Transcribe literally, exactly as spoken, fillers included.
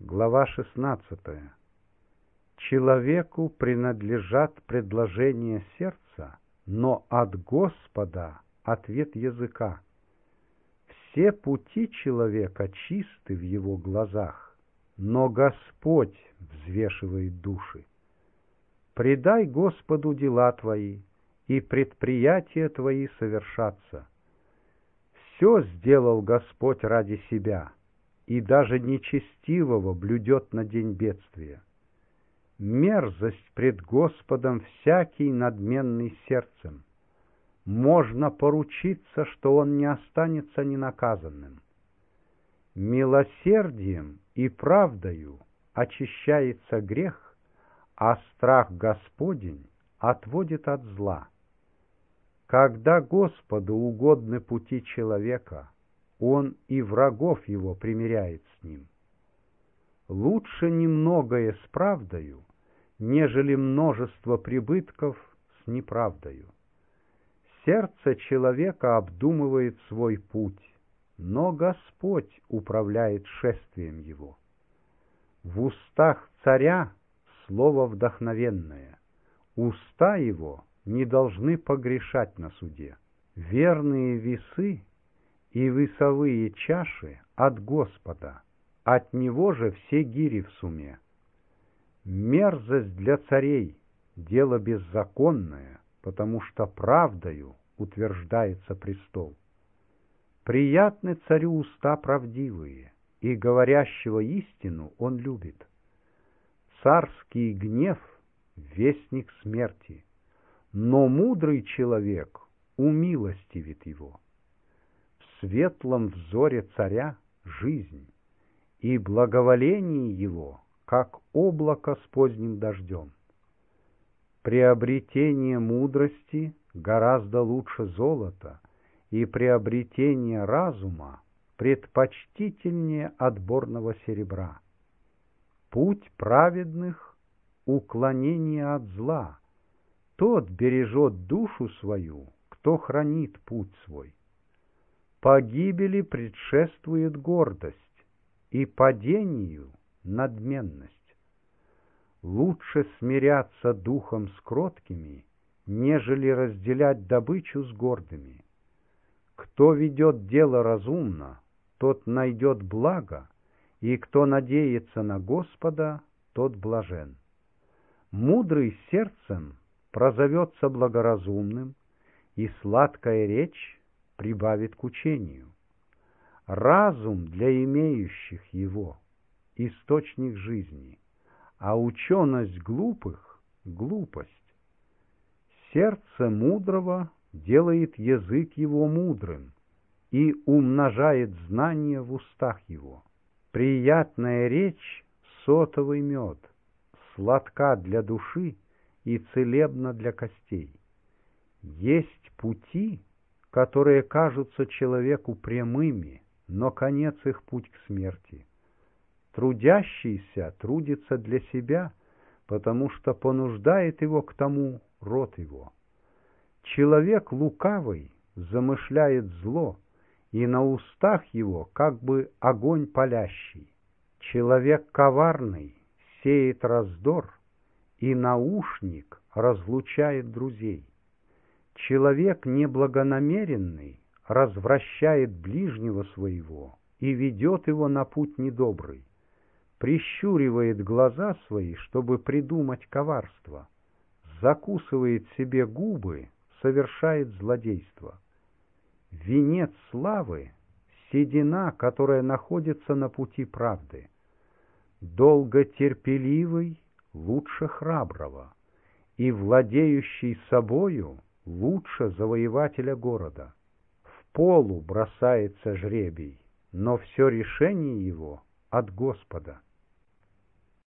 Глава шестнадцатая. Человеку принадлежат предложения сердца, но от Господа ответ языка. Все пути человека чисты в его глазах, но Господь взвешивает души. Предай Господу дела твои, и предприятия твои совершатся. Все сделал Господь ради себя, и даже нечестивого блюдет на день бедствия. Мерзость пред Господом всякий надменный сердцем. Можно поручиться, что он не останется ненаказанным. Милосердием и правдою очищается грех, а страх Господень отводит от зла. Когда Господу угодны пути человека, Он и врагов его примиряет с ним. Лучше немногое с правдою, нежели множество прибытков с неправдою. Сердце человека обдумывает свой путь, но Господь управляет шествием его. В устах царя слово вдохновенное, уста его не должны погрешать на суде. Верные весы и весовые чаши от Господа, от Него же все гири в суме. Мерзость для царей — дело беззаконное, потому что правдою утверждается престол. Приятны царю уста правдивые, и говорящего истину он любит. Царский гнев — вестник смерти, но мудрый человек умилостивит его. В светлом взоре царя жизнь, и благоволение его, как облако с поздним дождем. Приобретение мудрости гораздо лучше золота, и приобретение разума предпочтительнее отборного серебра. Путь праведных — уклонение от зла. Тот бережет душу свою, кто хранит путь свой. Погибели предшествует гордость, и падению — надменность. Лучше смиряться духом с кроткими, нежели разделять добычу с гордыми. Кто ведет дело разумно, тот найдет благо, и кто надеется на Господа, тот блажен. Мудрый сердцем прозовется благоразумным, и сладкая речь прибавит к учению. Разум для имеющих его — источник жизни, а ученость глупых — глупость. Сердце мудрого делает язык его мудрым и умножает знания в устах его. Приятная речь — сотовый мед, сладка для души и целебна для костей. Есть пути, которые кажутся человеку прямыми, но конец их путь к смерти. Трудящийся трудится для себя, потому что понуждает его к тому род его. Человек лукавый замышляет зло, и на устах его как бы огонь палящий. Человек коварный сеет раздор, и наушник разлучает друзей. Человек неблагонамеренный развращает ближнего своего и ведет его на путь недобрый, прищуривает глаза свои, чтобы придумать коварство, закусывает себе губы, совершает злодейство. Венец славы — седина, которая находится на пути правды. Долготерпеливый лучше храброго, и владеющий собою лучше завоевателя города. В полу бросается жребий, но все решение его от Господа.